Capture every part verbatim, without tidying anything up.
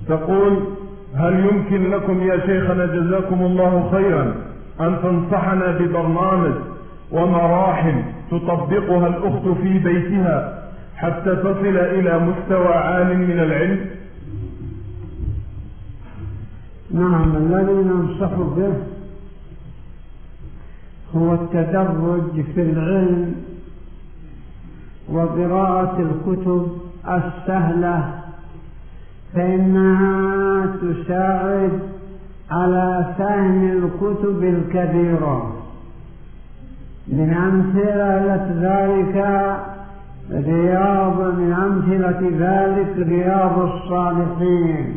تقول: هل يمكن لكم يا شيخنا جزاكم الله خيرا أن تنصحنا ببرنامج ومراحل تطبقها الأخت في بيتها حتى تصل إلى مستوى عال من العلم؟ نعم، الذي ننصح به هو التدرج في العلم وقراءة الكتب السهلة، فإنها تساعد على فهم الكتب الكبيرة. من أمثلة ذلك رياض من أمثلة ذلك رياض الصالحين،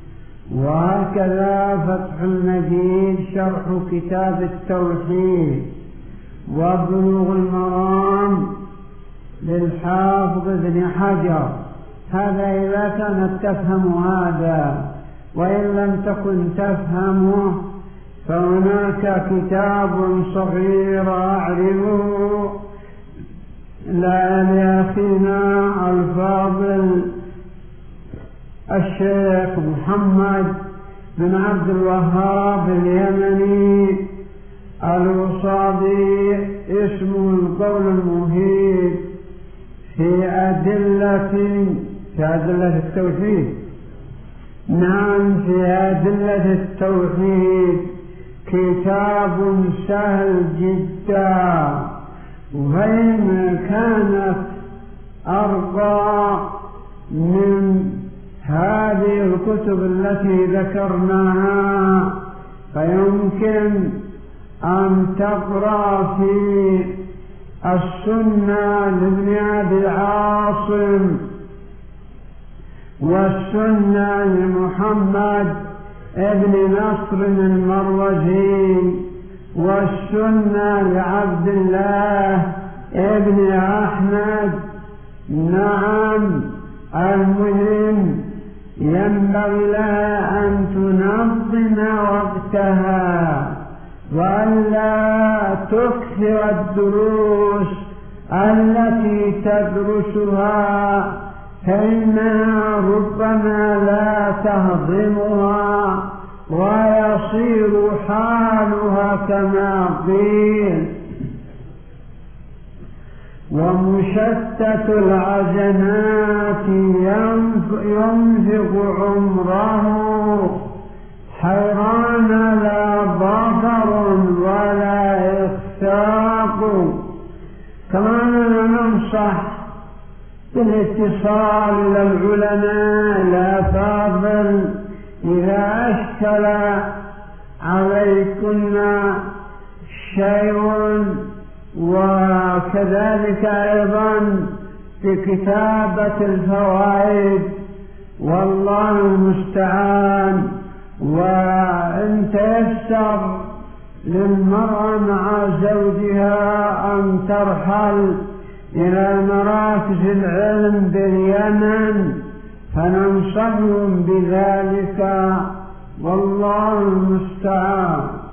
وهكذا فتح المجيد شرح كتاب التوحيد، وبلوغ المرام للحافظ ابن حجر. هذا إذا كانت تفهم هذا، وإن لم تكن تفهمه فهناك كتاب صغير أعرفه لأخينا الفاضل الشيخ محمد بن عبد الوهاب اليمني الوصابي، اسمه القول المفيد في أدلة في أدلة التوحيد. نعم، في أدلة التوحيد كتاب سهل جدا، وإن كانت أرقى من هذه الكتب التي ذكرناها فيمكن أن تقرأ في السنة لابن أبي عاصم، والسنة لمحمد ابن نصر المروزي، والسنة لعبد الله ابن أحمد. نعم، المهم ينبغي لها أن تنظم وقتها وألا تكثر الدروس التي تدرسها، فإنها ربما لا تهضمها ويصير حالها كما قيل. ومشتت العزمات ينفق عمره حيران لا ظفر ولا إخفاق. كما ننصح بالاتصال إلى العلماء الأفاضل إذا أشكل عليكن شيء، وكذلك أيضا في كتابة الفوائد، والله المستعان. وإن تيسر للمرأة مع زوجها أن ترحل إلى مراكز العلم باليمن فننصحهم بذلك، والله المستعان.